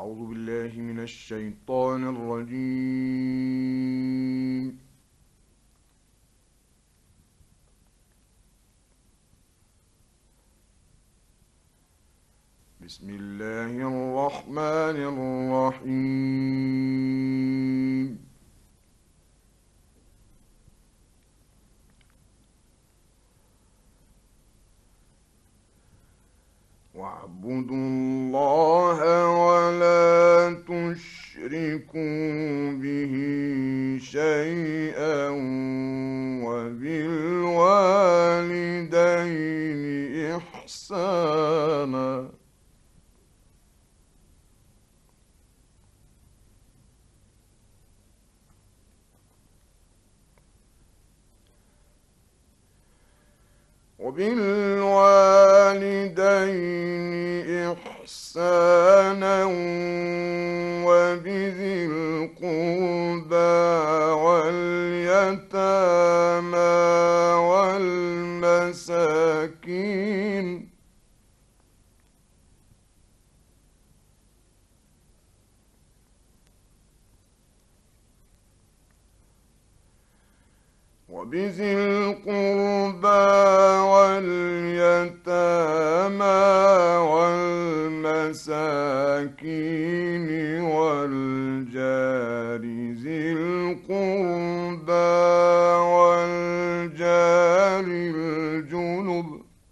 أعوذ بالله من الشيطان الرجيم. بسم الله الرحمن الرحيم. واعبدوا الله ولا تشركوا به شيئا وبالوالدين إحسانا. وبذي القربى واليتامى والمساكين والجار ذي القربى والجار الجنب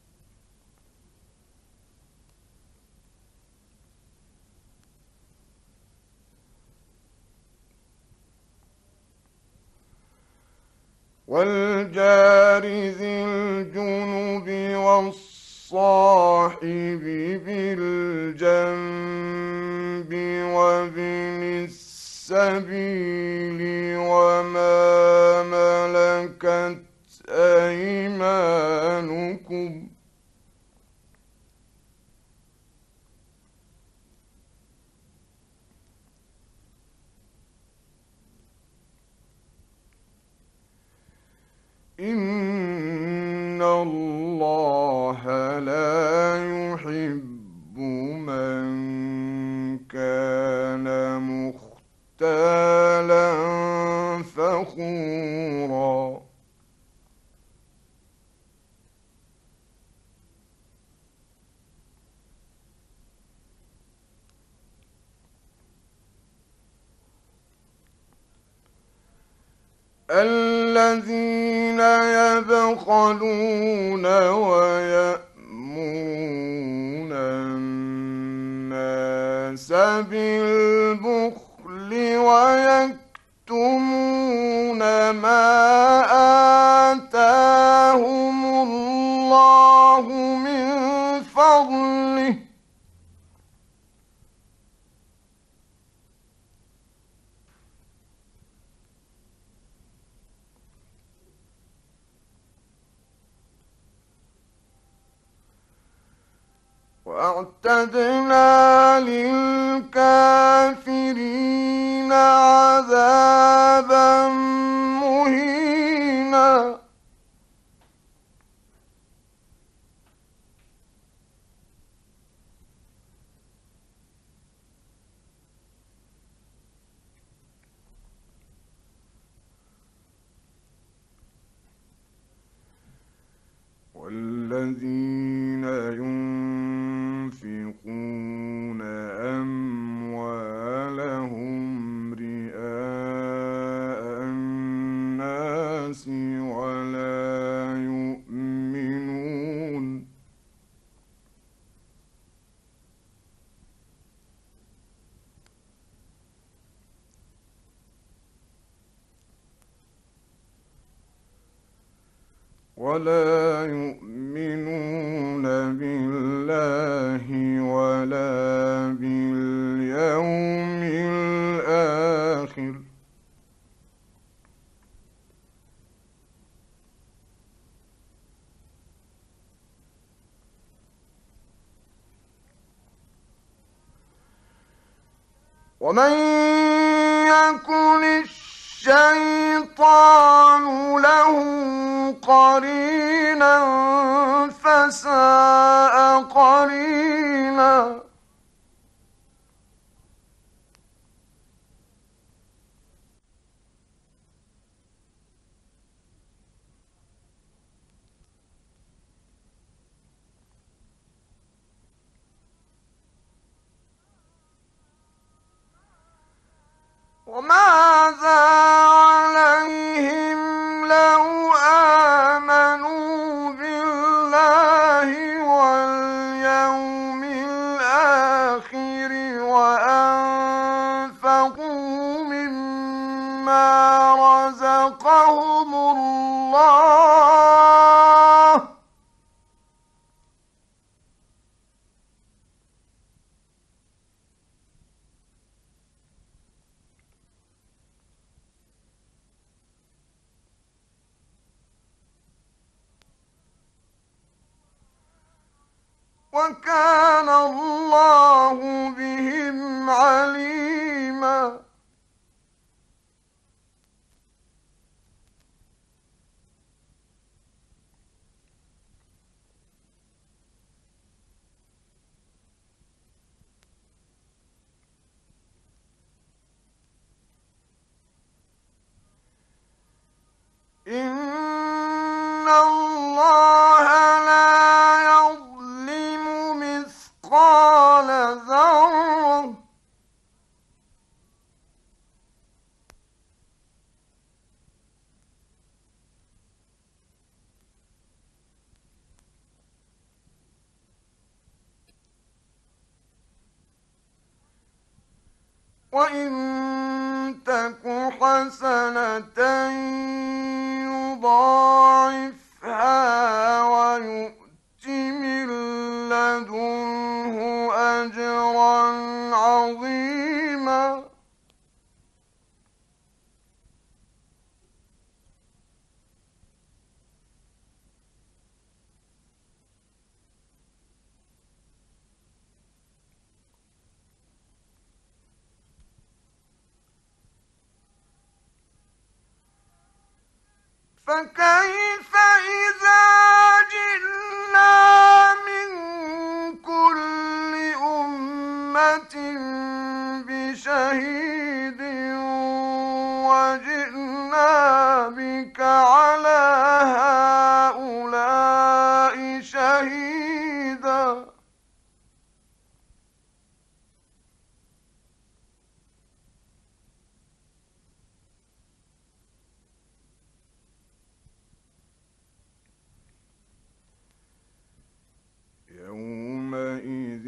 والصاحب بالجنب وابن السبيل وما ملكت أيمانكم إن الله لا يحب من كان مختالا فخورا. الذين يبخلون ويأمرون الناس بالبخل ويكتمون ما آتاهم الله من فضله وأعتدنا للكافرين عذابا مهينا. والذين ينفقون أموالهم رئاء الناس ولا يؤمنون بالله ولا باليوم الآخر ومن يكن الشيطان له قرينا فساء قرينا. وأنفقوا مما رزقهم الله وكان الله بهم عليما. إن الله لا يظلم مثقال ذرة وإن تك حسنة يضاعفها ويؤت من لدنه أجرا عظيما. فكيف إذا جئنا من كل أمة بشهيد وجئنا بك على هؤلاء شهيدا. يومئذ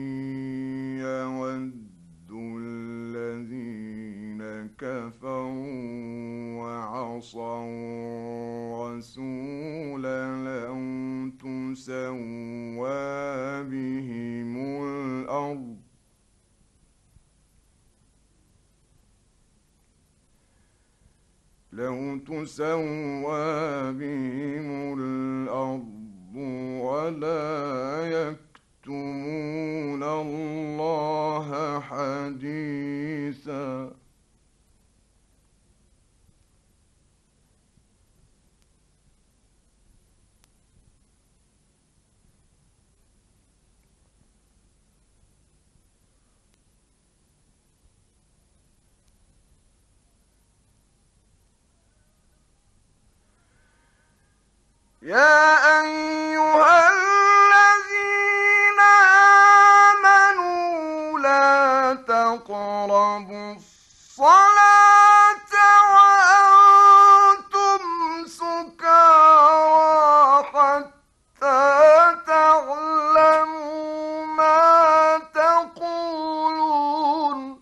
يود الذين كفروا وعصوا الرسول لو تسوى بهم الأرض ولا يكتمون الله حديثا. يا أيها الذين آمنوا لا تقربوا الصلاة وأنتم سكارى حتى تعلموا ما تقولون.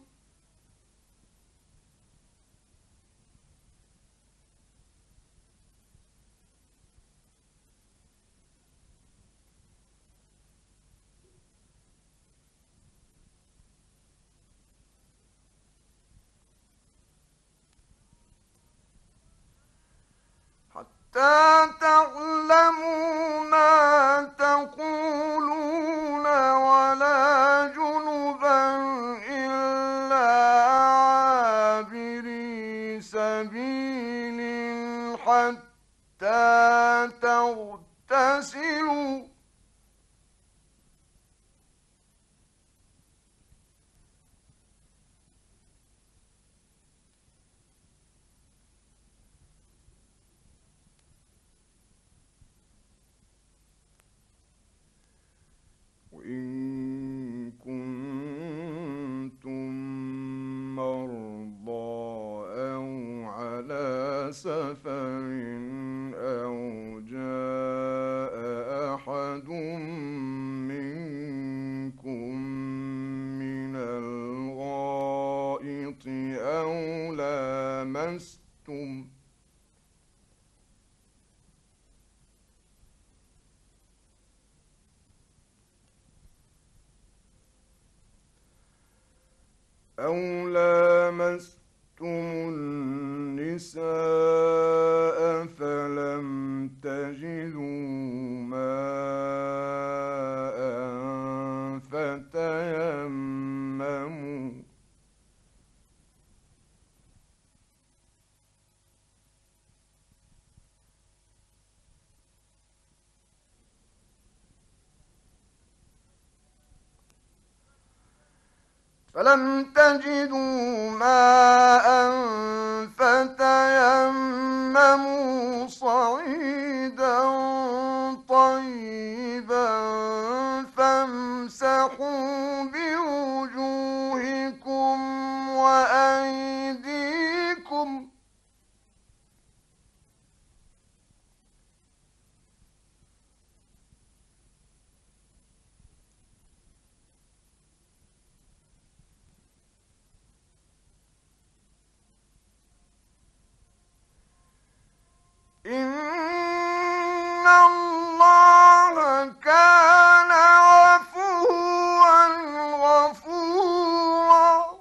ما تقولون ولا جنبا إلا عابري سبيل حتى تغتسلوا وإن كنتم مرضى أو على سفر أو جاء أحد منكم من لمستم النساء فلم تجدوا ماء فتيمموا صعيدا طيبا فامسحوا بوجوهكم وأيديكم إن الله كان عفوا غفورا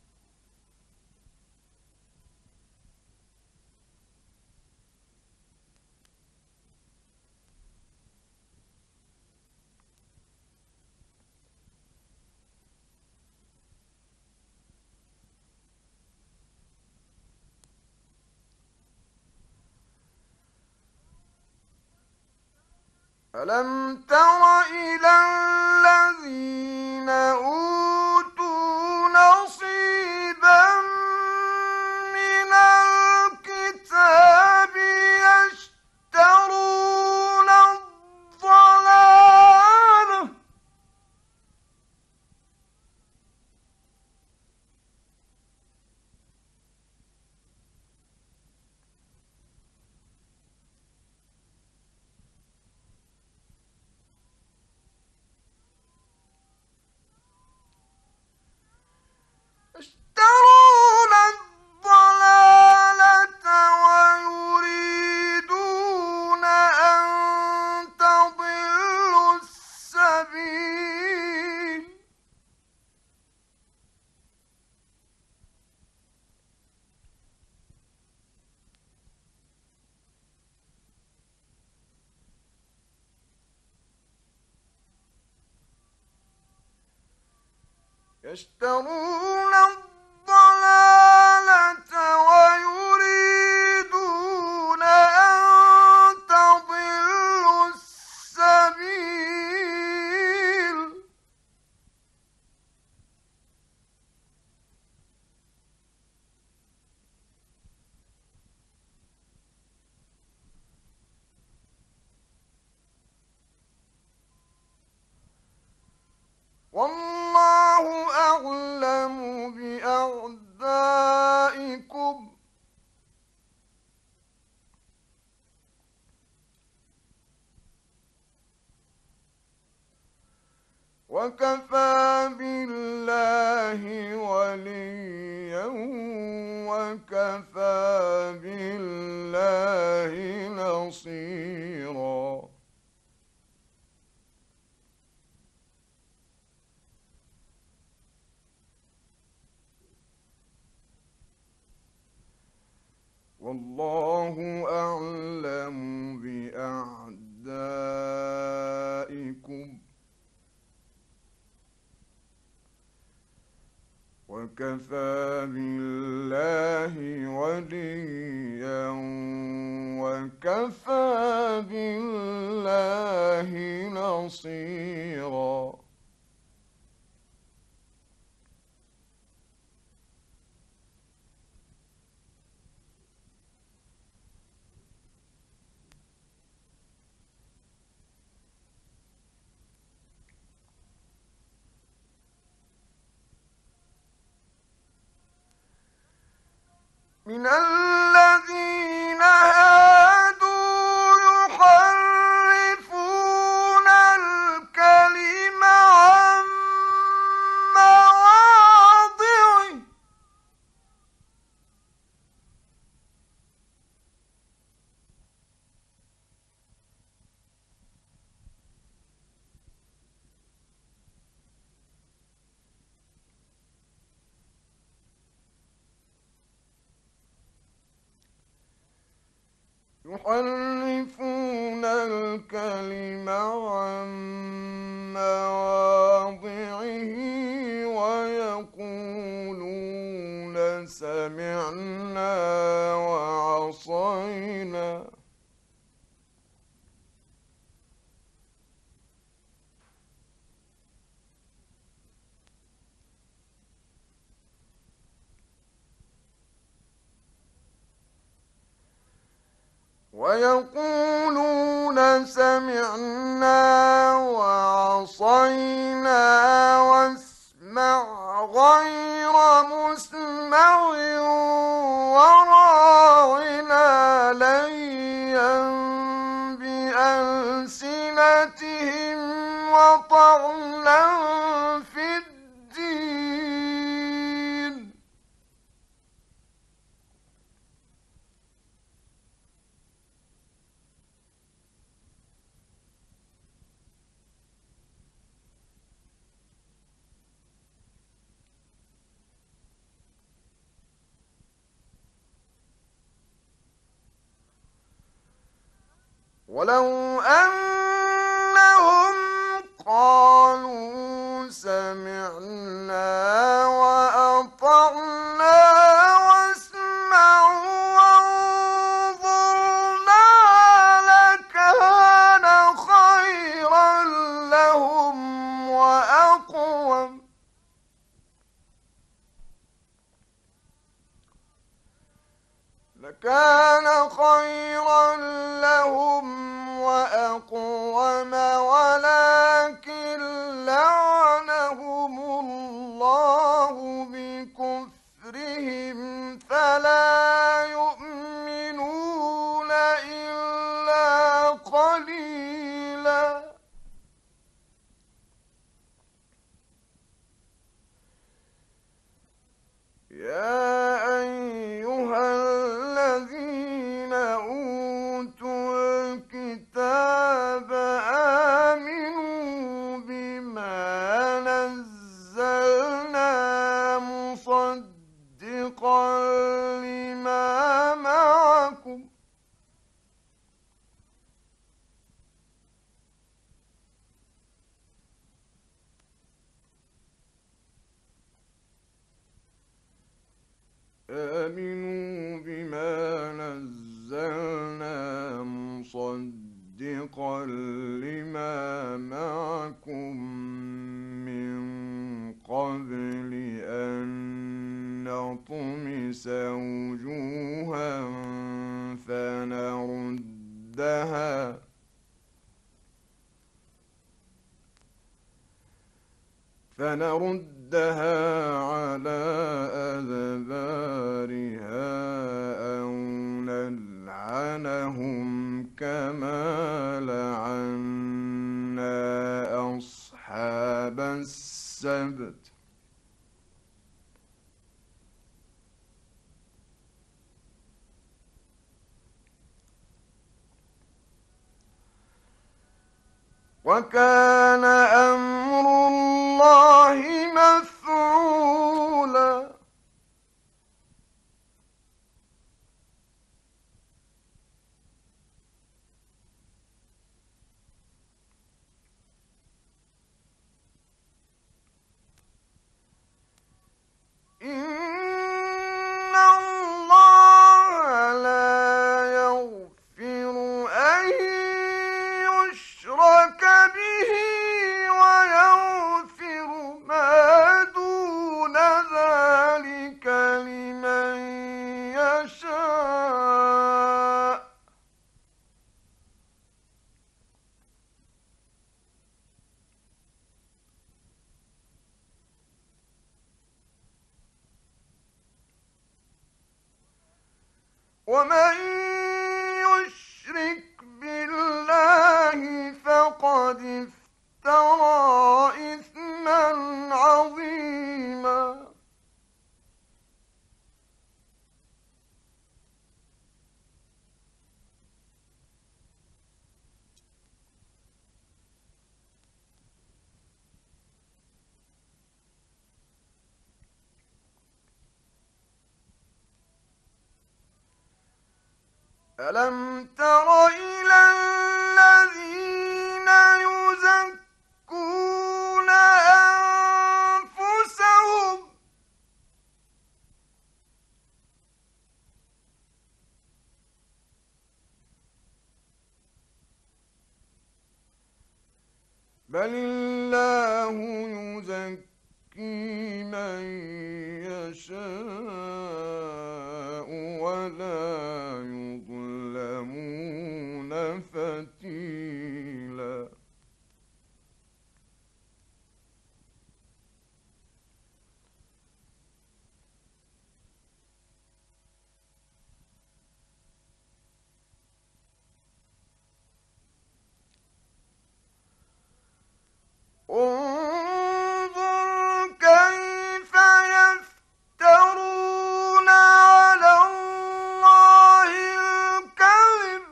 ألم تر إلى الذين أوتوا نصيبا من الكتاب يشترون الضلالة ويريدون أن تضلوا السبيل يشترون الضلالة ويريدون أن تضلوا السبيل والله أعلم بأعدائكم وكفى بالله وليا وكفى بالله نصيرا والله أعلم بأعدائكم وكفى بالله وليا وكفى بالله نصيرا من الذين هادوا يحرفون الكلم عن مواضعه يحرفون الكلم عن مواضعه ويقولون سمعنا وعصينا واسمع غير مسمع وراعنا ليا بألسنتهم وطعنا في الدين ولو أنهم قالوا سمعنا وأطعنا واسمع وانظرنا لكان خيرا لهم وأقوم ولكن لعنهم الله بكفرهم فلا يؤمنون إلا قليلا يا أيها الذين أوتوا الكتاب آمنوا بما نزلنا مصدقا لما معكم من قبل أن نطمس وجوها فنردها على أدبارها أو نلعنهم كما لعنا أصحاب السبت وكان أمر الله مفعولا إن الله لا يغفر أن يشرك به ويغفر ما دون ذلك لمن يشاء ومن يشرك بالله فقد افترى إثما عظيما ألم تر إلى الذين يزكون أنفسهم بل الله يزكي من يشاء ولا يظلمون فتيلا انظر كيف يفترون على الله الكذب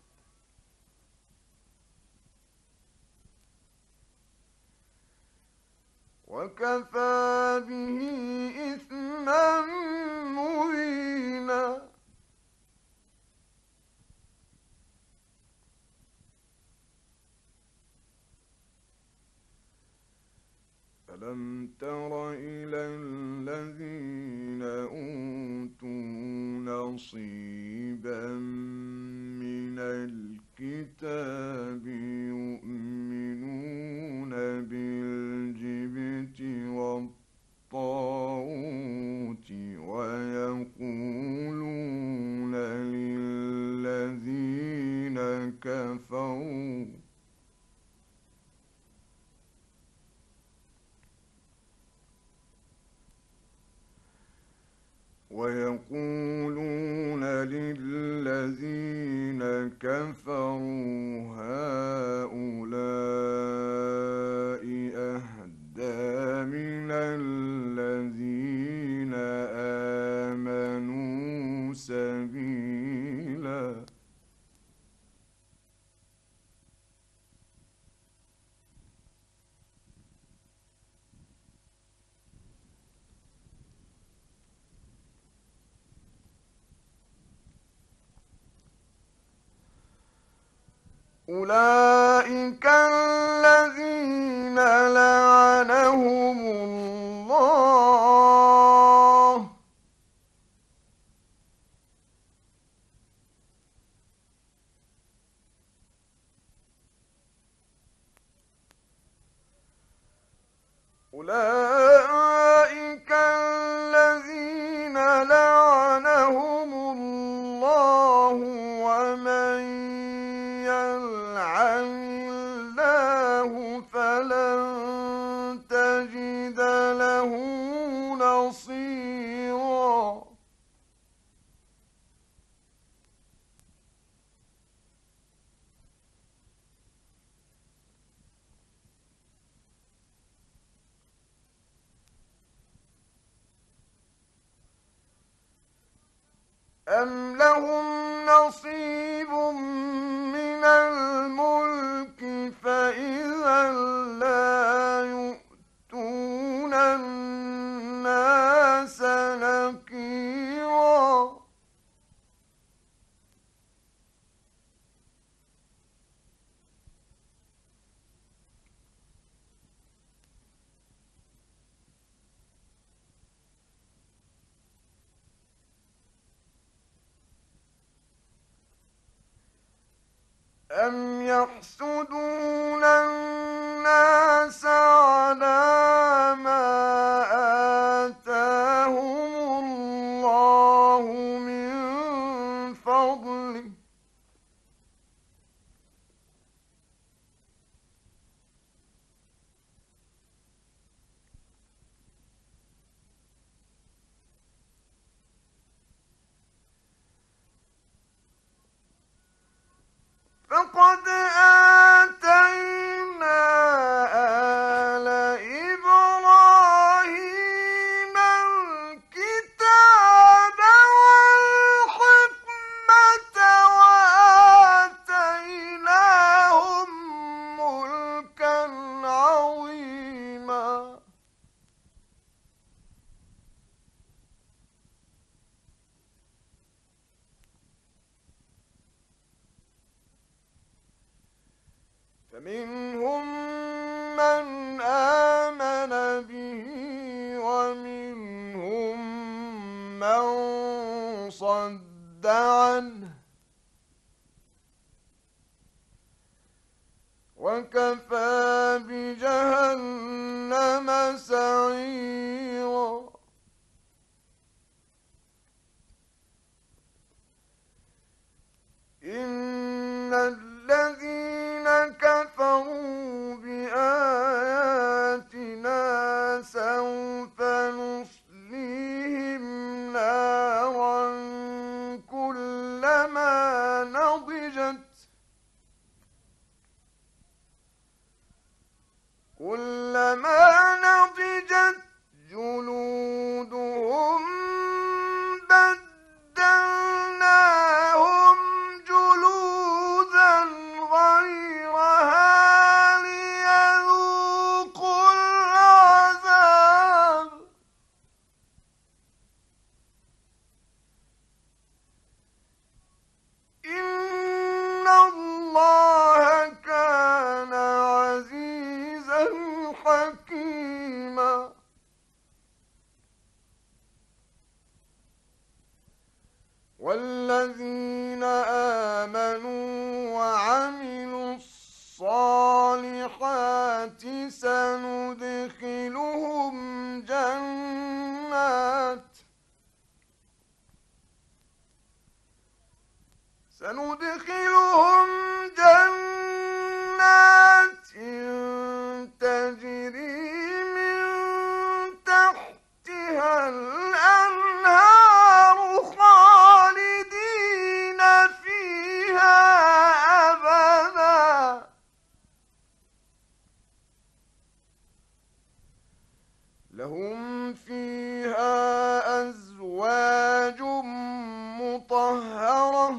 وكفى به إثما مبينا ألم تر إلى الذين أوتوا نصيبا من الكتاب يؤمنون بالجبت والطاغوت ويقولون للذين كفروا هؤلاء أهدى من الذين آمنوا سبيلا أولئك الذين لعنهم الله أولئك الذين لعنهم الله ومن يلعن الله فلن تجد له نصيرا أم لهم نصيب من الملك فإذا لا يؤتون الناس نكيرا أم يحسدون الناس على ما آتاهم الله من فضله فقد آتينا فمنهم من آمن به ومنهم من صد عنه وكفى بجهنم سعيرا إن الذين كفروا بآياتنا سوف نصليهم نارا كلما نضجت جلودهم بدلناهم جلودا غيرها ليذوقوا العذاب إن الله كان عزيزا حكيما والذين آمنوا وعملوا الصالحات سندخلهم جنات تجري من تحتها الأنهار خالدين فيها أبدا لهم فيها أزواج مطهرة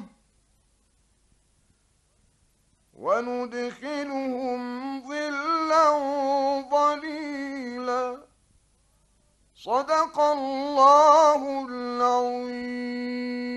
وندخلهم ظلا ظليلا صدق الله العظيم.